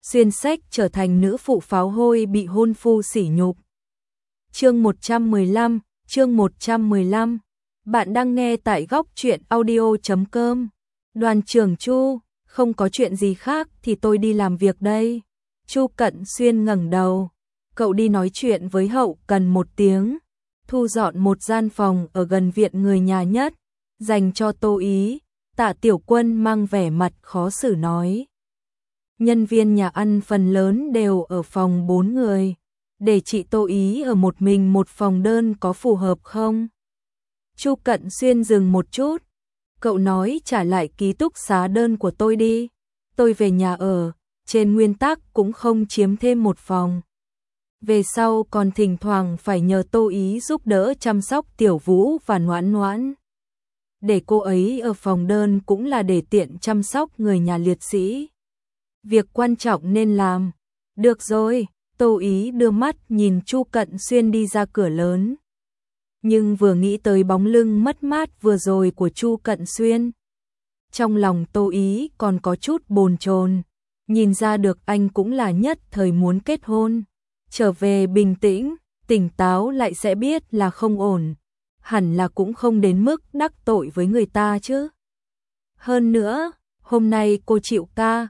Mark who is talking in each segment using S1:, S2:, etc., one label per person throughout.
S1: xuyên sách trở thành nữ phụ pháo hôi bị hôn phu sỉ nhục. Chương 115. Bạn đang nghe tại góc truyện audio.com. Đoàn trưởng Chu, không có chuyện gì khác thì tôi đi làm việc đây. Chu Cận Xuyên ngẩng đầu. Cậu đi nói chuyện với hậu cần một tiếng. Thu dọn một gian phòng ở gần viện người nhà nhất, dành cho Tô Ý. Tạ Tiểu Quân mang vẻ mặt khó xử nói. Nhân viên nhà ăn phần lớn đều ở phòng 4 người. Để chị Tô Ý ở một mình một phòng đơn có phù hợp không? Chu Cận Xuyên dừng một chút. Cậu nói trả lại ký túc xá đơn của tôi đi. Tôi về nhà ở, trên nguyên tắc cũng không chiếm thêm một phòng. Về sau còn thỉnh thoảng phải nhờ Tô Ý giúp đỡ chăm sóc Tiểu Vũ và Noãn Noãn. Để cô ấy ở phòng đơn cũng là để tiện chăm sóc người nhà liệt sĩ. Việc quan trọng nên làm. Được rồi, Tô Ý đưa mắt nhìn Chu Cận Xuyên đi ra cửa lớn. Nhưng vừa nghĩ tới bóng lưng mất mát vừa rồi của Chu Cận Xuyên, trong lòng Tô Ý còn có chút bồn chồn. Nhìn ra được anh cũng là nhất thời muốn kết hôn. Trở về bình tĩnh, tỉnh táo lại sẽ biết là không ổn. Hẳn là cũng không đến mức đắc tội với người ta chứ. Hơn nữa, hôm nay cô chịu ca,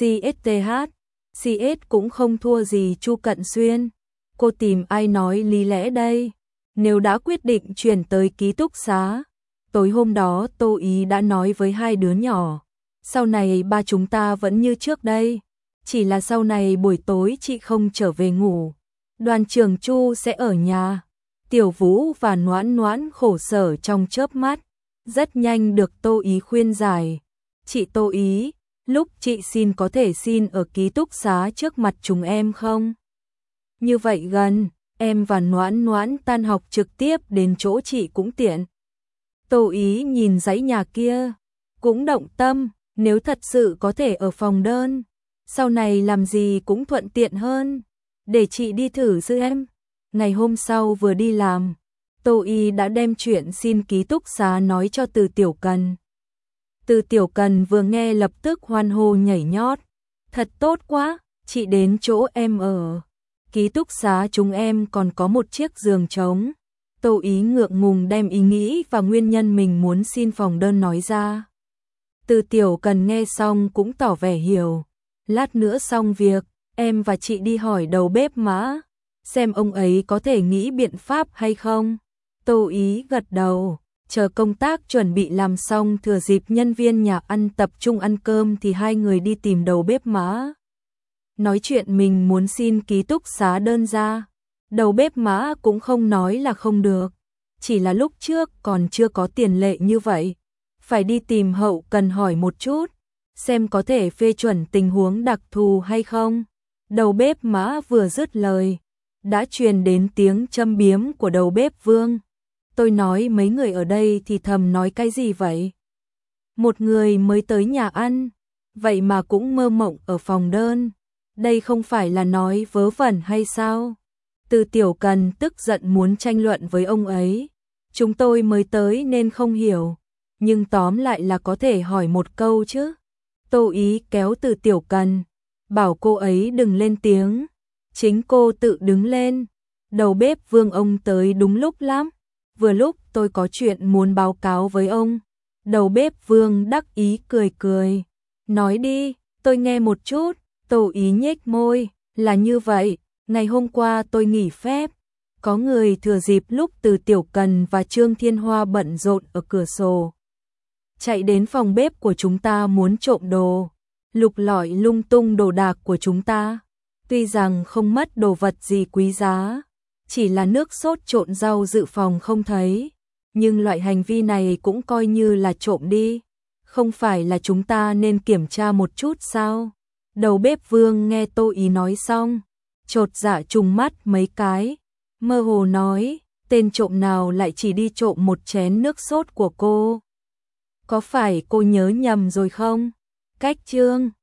S1: CS cũng không thua gì Chu Cận Xuyên. Cô tìm ai nói lý lẽ đây? Nếu đã quyết định chuyển tới ký túc xá, tối hôm đó Tô Ý đã nói với hai đứa nhỏ. Sau này ba chúng ta vẫn như trước đây. Chỉ là sau này buổi tối chị không trở về ngủ. Đoàn trưởng Chu sẽ ở nhà. Tiểu Vũ và Noãn Noãn khổ sở trong chớp mắt. Rất nhanh được Tô Ý khuyên giải. Chị Tô Ý, lúc chị xin có thể xin ở ký túc xá trước mặt chúng em không? Như vậy gần, em và Noãn Noãn tan học trực tiếp đến chỗ chị cũng tiện. Tô Ý nhìn dãy nhà kia, cũng động tâm, nếu thật sự có thể ở phòng đơn, sau này làm gì cũng thuận tiện hơn. Để chị đi thử sư em. Ngày hôm sau vừa đi làm, Tô Ý đã đem chuyện xin ký túc xá nói cho Từ Tiểu Cần. Từ Tiểu Cần vừa nghe lập tức hoan hô nhảy nhót. Thật tốt quá, chị đến chỗ em ở. Ký túc xá chúng em còn có một chiếc giường trống. Tô Ý ngượng ngùng đem ý nghĩ và nguyên nhân mình muốn xin phòng đơn nói ra. Từ Tiểu Cần nghe xong cũng tỏ vẻ hiểu. Lát nữa xong việc, em và chị đi hỏi đầu bếp Mã, xem ông ấy có thể nghĩ biện pháp hay không. Tô Ý gật đầu, chờ công tác chuẩn bị làm xong thừa dịp nhân viên nhà ăn tập trung ăn cơm thì hai người đi tìm đầu bếp Mã. Nói chuyện mình muốn xin ký túc xá đơn ra. Đầu bếp Mã cũng không nói là không được, chỉ là lúc trước còn chưa có tiền lệ như vậy. Phải đi tìm hậu cần hỏi một chút, xem có thể phê chuẩn tình huống đặc thù hay không. Đầu bếp Mã vừa dứt lời, đã truyền đến tiếng châm biếm của đầu bếp Vương. Tôi nói mấy người ở đây thì thầm nói cái gì vậy? Một người mới tới nhà ăn, vậy mà cũng mơ mộng ở phòng đơn. Đây không phải là nói vớ vẩn hay sao? Từ Tiểu Cần tức giận muốn tranh luận với ông ấy. Chúng tôi mới tới nên không hiểu, nhưng tóm lại là có thể hỏi một câu chứ. Tô Ý kéo Từ Tiểu Cần, bảo cô ấy đừng lên tiếng. Chính cô tự đứng lên. Đầu bếp Vương ông tới đúng lúc lắm. Vừa lúc tôi có chuyện muốn báo cáo với ông. Đầu bếp Vương đắc ý cười cười. Nói đi, tôi nghe một chút. Tô Ý nhếch môi. Là như vậy, ngày hôm qua tôi nghỉ phép. Có người thừa dịp lúc Từ Tiểu Cần và Trương Thiên Hoa bận rộn ở cửa sổ, chạy đến phòng bếp của chúng ta muốn trộm đồ, lục lọi lung tung đồ đạc của chúng ta. Tuy rằng không mất đồ vật gì quý giá, chỉ là nước sốt trộn rau dự phòng không thấy, nhưng loại hành vi này cũng coi như là trộm đi. Không phải là chúng ta nên kiểm tra một chút sao? Đầu bếp Vương nghe Tô Ý nói xong, chột dạ trùng mắt mấy cái, mơ hồ nói, tên trộm nào lại chỉ đi trộm một chén nước sốt của cô? Có phải cô nhớ nhầm rồi không? Cách Trương